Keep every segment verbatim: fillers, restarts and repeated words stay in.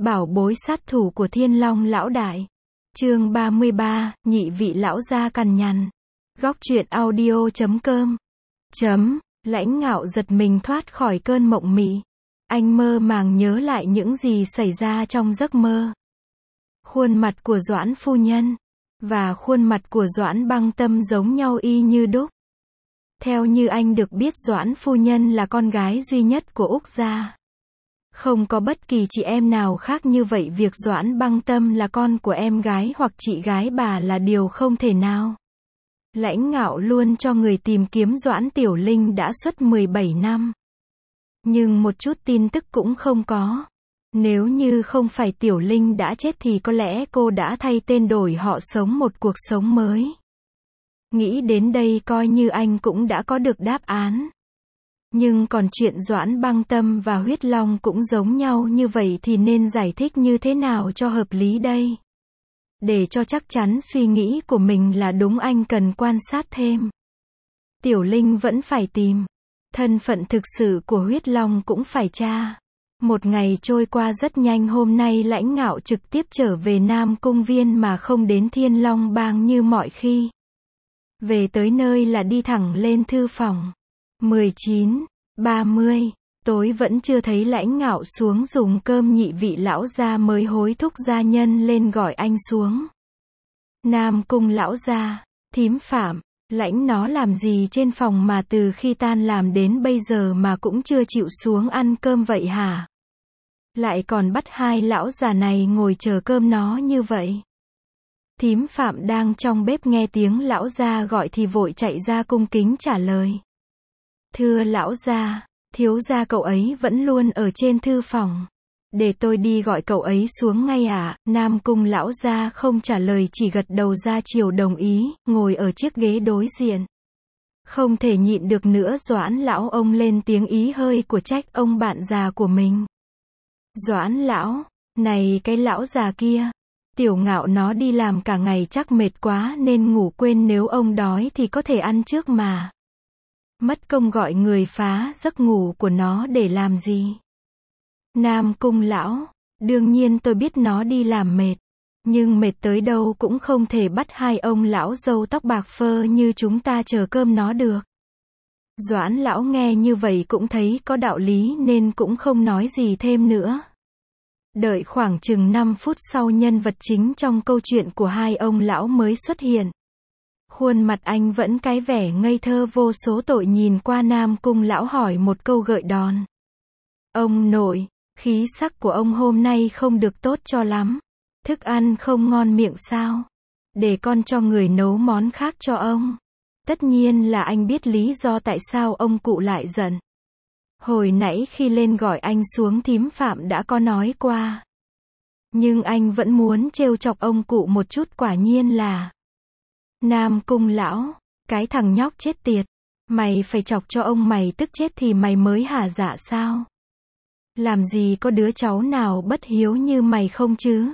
Bảo bối sát thủ của Thiên Long lão đại. Chương ba mươi ba, nhị vị lão gia cằn nhằn. Góc truyện audio chấm com. Chấm, Lãnh Ngạo giật mình thoát khỏi cơn mộng mị. Anh mơ màng nhớ lại những gì xảy ra trong giấc mơ. Khuôn mặt của Doãn phu nhân và khuôn mặt của Doãn Băng Tâm giống nhau y như đúc. Theo như anh được biết, Doãn phu nhân là con gái duy nhất của Úc gia. Không có bất kỳ chị em nào khác như vậy, việc Doãn Băng Tâm là con của em gái hoặc chị gái bà là điều không thể nào. Lãnh Ngạo luôn cho người tìm kiếm Doãn Tiểu Linh đã suốt mười bảy năm. Nhưng một chút tin tức cũng không có. Nếu như không phải Tiểu Linh đã chết thì có lẽ cô đã thay tên đổi họ sống một cuộc sống mới. Nghĩ đến đây coi như anh cũng đã có được đáp án. Nhưng còn chuyện Doãn Băng Tâm và Huyết Long cũng giống nhau như vậy thì nên giải thích như thế nào cho hợp lý đây? Để cho chắc chắn suy nghĩ của mình là đúng, anh cần quan sát thêm. Tiểu Linh vẫn phải tìm. Thân phận thực sự của Huyết Long cũng phải tra. Một ngày trôi qua rất nhanh, hôm nay Lãnh Ngạo trực tiếp trở về Nam Cung Viên mà không đến Thiên Long Bang như mọi khi. Về tới nơi là đi thẳng lên thư phòng. mười chín, ba mươi, tối vẫn chưa thấy Lãnh Ngạo xuống dùng cơm, nhị vị lão gia mới hối thúc gia nhân lên gọi anh xuống. Nam Cung lão gia, thím Phạm, Lãnh nó làm gì trên phòng mà từ khi tan làm đến bây giờ mà cũng chưa chịu xuống ăn cơm vậy hả? Lại còn bắt hai lão già này ngồi chờ cơm nó như vậy. Thím Phạm đang trong bếp nghe tiếng lão gia gọi thì vội chạy ra cung kính trả lời. Thưa lão gia, thiếu gia cậu ấy vẫn luôn ở trên thư phòng. Để tôi đi gọi cậu ấy xuống ngay ạ. À? Nam Cung lão gia không trả lời, chỉ gật đầu ra chiều đồng ý, ngồi ở chiếc ghế đối diện. Không thể nhịn được nữa, Doãn lão ông lên tiếng ý hơi của trách ông bạn già của mình. Doãn lão, này cái lão già kia, Tiểu Ngạo nó đi làm cả ngày chắc mệt quá nên ngủ quên, nếu ông đói thì có thể ăn trước mà. Mất công gọi người phá giấc ngủ của nó để làm gì? Nam Cung lão, đương nhiên tôi biết nó đi làm mệt, nhưng mệt tới đâu cũng không thể bắt hai ông lão râu tóc bạc phơ như chúng ta chờ cơm nó được. Doãn lão nghe như vậy cũng thấy có đạo lý nên cũng không nói gì thêm nữa. Đợi khoảng chừng năm phút sau, nhân vật chính trong câu chuyện của hai ông lão mới xuất hiện. Khuôn mặt anh vẫn cái vẻ ngây thơ vô số tội, nhìn qua Nam Cung lão hỏi một câu gợi đòn. Ông nội, khí sắc của ông hôm nay không được tốt cho lắm. Thức ăn không ngon miệng sao? Để con cho người nấu món khác cho ông. Tất nhiên là anh biết lý do tại sao ông cụ lại giận. Hồi nãy khi lên gọi anh xuống, thím Phạm đã có nói qua. Nhưng anh vẫn muốn trêu chọc ông cụ một chút, quả nhiên là. Nam Cung lão, cái thằng nhóc chết tiệt. Mày phải chọc cho ông mày tức chết thì mày mới hả dạ sao? Làm gì có đứa cháu nào bất hiếu như mày không chứ?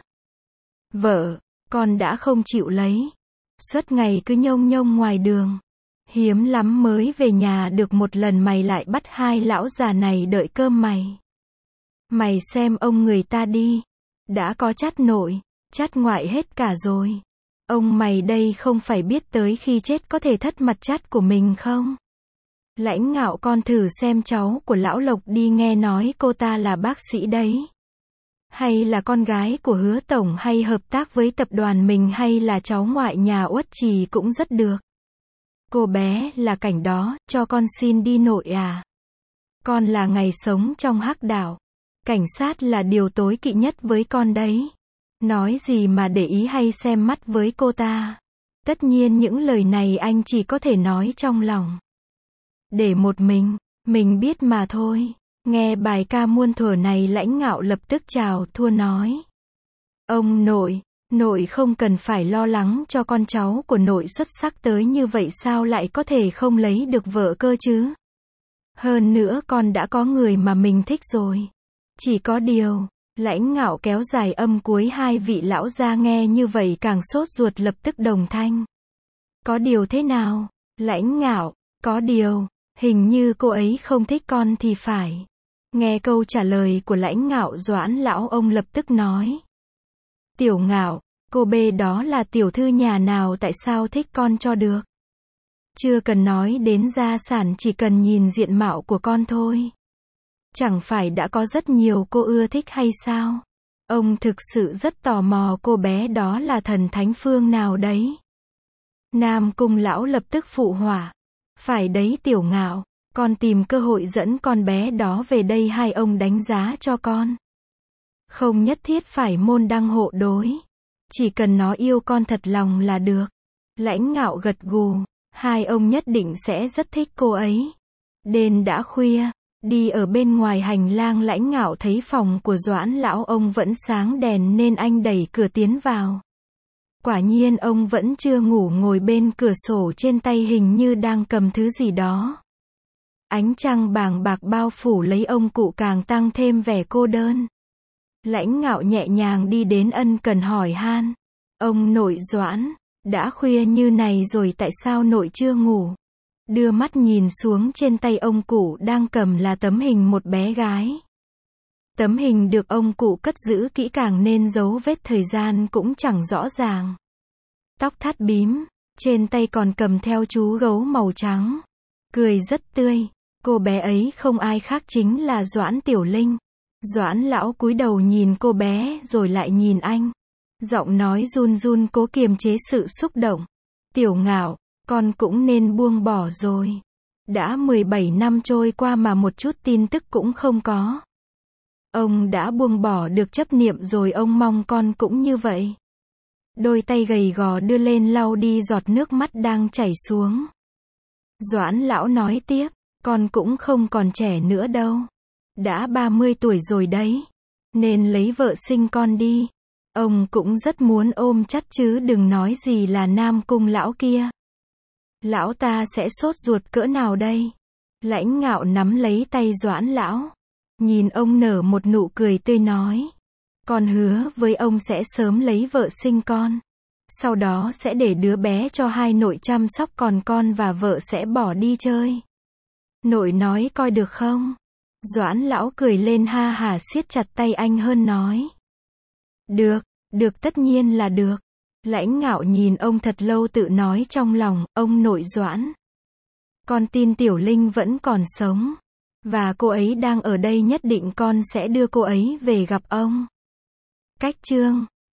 Vợ, con đã không chịu lấy. Suốt ngày cứ nhông nhông ngoài đường. Hiếm lắm mới về nhà được một lần, mày lại bắt hai lão già này đợi cơm mày. Mày xem ông người ta đi. Đã có chát nội, chát ngoại hết cả rồi. Ông mày đây không phải biết tới khi chết có thể thất mặt chát của mình không? Lãnh Ngạo, con thử xem cháu của lão Lộc đi, nghe nói cô ta là bác sĩ đấy. Hay là con gái của Hứa tổng, hay hợp tác với tập đoàn mình, hay là cháu ngoại nhà Uất Trì cũng rất được. Cô bé là Cảnh đó, cho con xin đi nội à. Con là ngày sống trong hắc đảo. Cảnh sát là điều tối kỵ nhất với con đấy. Nói gì mà để ý hay xem mắt với cô ta. Tất nhiên những lời này anh chỉ có thể nói trong lòng. Để một mình, mình biết mà thôi. Nghe bài ca muôn thuở này, Lãnh Ngạo lập tức chào thua nói. Ông nội, nội không cần phải lo lắng cho con, cháu của nội xuất sắc tới như vậy sao lại có thể không lấy được vợ cơ chứ? Hơn nữa con đã có người mà mình thích rồi. Chỉ có điều, Lãnh Ngạo kéo dài âm cuối, hai vị lão gia nghe như vậy càng sốt ruột, lập tức đồng thanh. Có điều thế nào? Lãnh Ngạo, có điều, hình như cô ấy không thích con thì phải. Nghe câu trả lời của Lãnh Ngạo Doãn lão, ông lập tức nói. Tiểu Ngạo, cô bê đó là tiểu thư nhà nào, tại sao thích con cho được? Chưa cần nói đến gia sản, chỉ cần nhìn diện mạo của con thôi. Chẳng phải đã có rất nhiều cô ưa thích hay sao? Ông thực sự rất tò mò cô bé đó là thần thánh phương nào đấy. Nam Cung lão lập tức phụ họa. Phải đấy Tiểu Ngạo, con tìm cơ hội dẫn con bé đó về đây hai ông đánh giá cho con. Không nhất thiết phải môn đăng hộ đối. Chỉ cần nó yêu con thật lòng là được. Lãnh Ngạo gật gù. Hai ông nhất định sẽ rất thích cô ấy. Đêm đã khuya. Đi ở bên ngoài hành lang, Lãnh Ngạo thấy phòng của Doãn lão ông vẫn sáng đèn nên anh đẩy cửa tiến vào. Quả nhiên ông vẫn chưa ngủ, ngồi bên cửa sổ, trên tay hình như đang cầm thứ gì đó. Ánh trăng bàng bạc bao phủ lấy ông cụ, càng tăng thêm vẻ cô đơn. Lãnh Ngạo nhẹ nhàng đi đến ân cần hỏi han. Ông nội Doãn, đã khuya như này rồi tại sao nội chưa ngủ? Đưa mắt nhìn xuống, trên tay ông cụ đang cầm là tấm hình một bé gái. Tấm hình được ông cụ cất giữ kỹ càng nên dấu vết thời gian cũng chẳng rõ ràng. Tóc thắt bím, trên tay còn cầm theo chú gấu màu trắng. Cười rất tươi. Cô bé ấy không ai khác chính là Doãn Tiểu Linh. Doãn lão cúi đầu nhìn cô bé rồi lại nhìn anh. Giọng nói run run cố kiềm chế sự xúc động. Tiểu Ngạo, con cũng nên buông bỏ rồi. Đã mười bảy năm trôi qua mà một chút tin tức cũng không có. Ông đã buông bỏ được chấp niệm rồi, ông mong con cũng như vậy. Đôi tay gầy gò đưa lên lau đi giọt nước mắt đang chảy xuống. Doãn lão nói tiếp, con cũng không còn trẻ nữa đâu. Đã ba mươi tuổi rồi đấy. Nên lấy vợ sinh con đi. Ông cũng rất muốn ôm chặt chứ đừng nói gì là Nam Cung lão kia. Lão ta sẽ sốt ruột cỡ nào đây? Lãnh Ngạo nắm lấy tay Doãn lão. Nhìn ông nở một nụ cười tươi nói. Con hứa với ông sẽ sớm lấy vợ sinh con. Sau đó sẽ để đứa bé cho hai nội chăm sóc, còn con và vợ sẽ bỏ đi chơi. Nội nói coi được không? Doãn lão cười lên ha hả, siết chặt tay anh hơn nói. Được, được, tất nhiên là được. Lãnh Ngạo nhìn ông thật lâu, tự nói trong lòng, ông nội Doãn. Con tin Tiểu Linh vẫn còn sống. Và cô ấy đang ở đây, nhất định con sẽ đưa cô ấy về gặp ông. Cách chương